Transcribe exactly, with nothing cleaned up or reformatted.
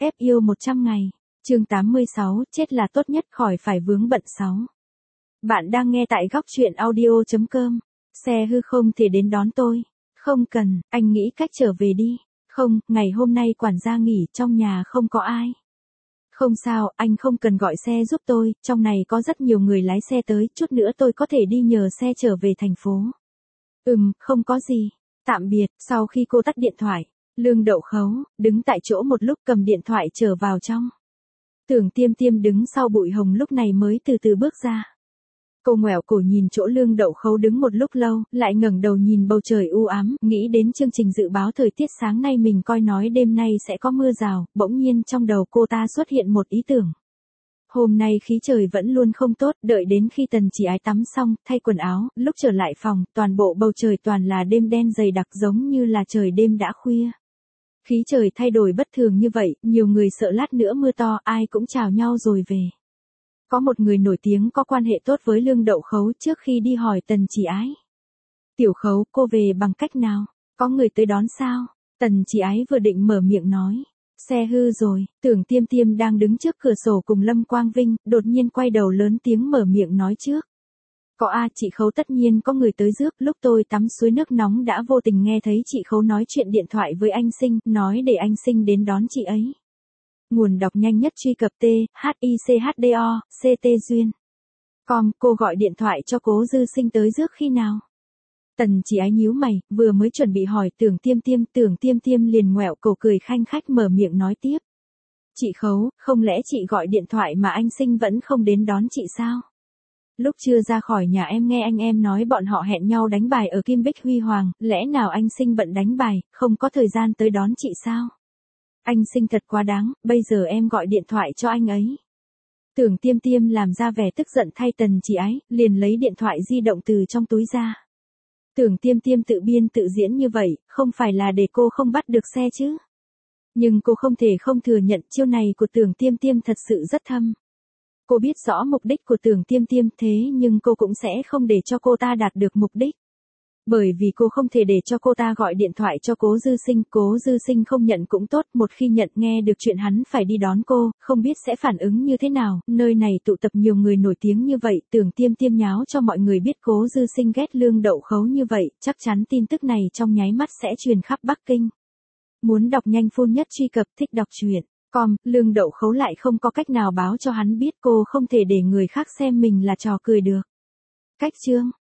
ép yêu một trăm ngày. Chương tám mươi sáu, chết là tốt nhất khỏi phải vướng bận sáu. Bạn đang nghe tại góc truyện audio chấm com. Xe hư không thể đến đón tôi. Không cần, anh nghĩ cách trở về đi. Không, ngày hôm nay quản gia nghỉ, trong nhà không có ai. Không sao, anh không cần gọi xe giúp tôi, trong này có rất nhiều người lái xe tới, chút nữa tôi có thể đi nhờ xe trở về thành phố. Ừm, không có gì. Tạm biệt. Sau khi cô tắt điện thoại, Lương Đậu Khấu đứng tại chỗ một lúc cầm điện thoại trở vào trong. Tưởng Tiêm Tiêm đứng sau bụi hồng lúc này mới từ từ bước ra. Cô ngoẹo cổ nhìn chỗ Lương Đậu Khấu đứng một lúc lâu, lại ngẩng đầu nhìn bầu trời u ám, nghĩ đến chương trình dự báo thời tiết sáng nay mình coi nói đêm nay sẽ có mưa rào, bỗng nhiên trong đầu cô ta xuất hiện một ý tưởng. Hôm nay khí trời vẫn luôn không tốt, đợi đến khi Tần Chỉ Ái tắm xong, thay quần áo, lúc trở lại phòng, toàn bộ bầu trời toàn là đêm đen dày đặc giống như là trời đêm đã khuya. Khí trời thay đổi bất thường như vậy, nhiều người sợ lát nữa mưa to, ai cũng chào nhau rồi về. Có một người nổi tiếng có quan hệ tốt với Lương Đậu Khấu trước khi đi hỏi Tần Chỉ Ái. Tiểu Khấu, cô về bằng cách nào? Có người tới đón sao? Tần Chỉ Ái vừa định mở miệng nói. Xe hư rồi. Tưởng Tiêm Tiêm đang đứng trước cửa sổ cùng Lâm Quang Vinh, đột nhiên quay đầu lớn tiếng mở miệng nói trước. Có a, chị Khấu tất nhiên có người tới rước, lúc tôi tắm suối nước nóng đã vô tình nghe thấy chị Khấu nói chuyện điện thoại với anh Sinh, nói để anh Sinh đến đón chị ấy. Nguồn đọc nhanh nhất truy cập T, H I C H D O, C T Duyên. Com, cô gọi điện thoại cho Cố Dư Sinh tới rước khi nào? Tần Chỉ Ái nhíu mày, vừa mới chuẩn bị hỏi Tưởng Tiêm Tiêm, Tưởng Tiêm Tiêm liền ngoẹo cổ cười khanh khách mở miệng nói tiếp. Chị Khấu, không lẽ chị gọi điện thoại mà anh Sinh vẫn không đến đón chị sao? Lúc chưa ra khỏi nhà em nghe anh em nói bọn họ hẹn nhau đánh bài ở Kim Bích Huy Hoàng, lẽ nào anh Sinh bận đánh bài, không có thời gian tới đón chị sao? Anh Sinh thật quá đáng, bây giờ em gọi điện thoại cho anh ấy. Tưởng Tiêm Tiêm làm ra vẻ tức giận thay Tần Chỉ Ái, liền lấy điện thoại di động từ trong túi ra. Tưởng Tiêm Tiêm tự biên tự diễn như vậy, không phải là để cô không bắt được xe chứ. Nhưng cô không thể không thừa nhận chiêu này của Tưởng Tiêm Tiêm thật sự rất thâm. Cô biết rõ mục đích của Tưởng Tiêm Tiêm thế nhưng cô cũng sẽ không để cho cô ta đạt được mục đích. Bởi vì cô không thể để cho cô ta gọi điện thoại cho Cố Dư Sinh, Cố Dư Sinh không nhận cũng tốt, một khi nhận nghe được chuyện hắn phải đi đón cô, không biết sẽ phản ứng như thế nào, nơi này tụ tập nhiều người nổi tiếng như vậy, Tưởng Tiêm Tiêm nháo cho mọi người biết Cố Dư Sinh ghét Lương Đậu Khấu như vậy, chắc chắn tin tức này trong nháy mắt sẽ truyền khắp Bắc Kinh. Muốn đọc nhanh full nhất truy cập thích đọc truyện. Com, Lương Đậu Khấu lại không có cách nào báo cho hắn biết cô không thể để người khác xem mình là trò cười được. Cách chương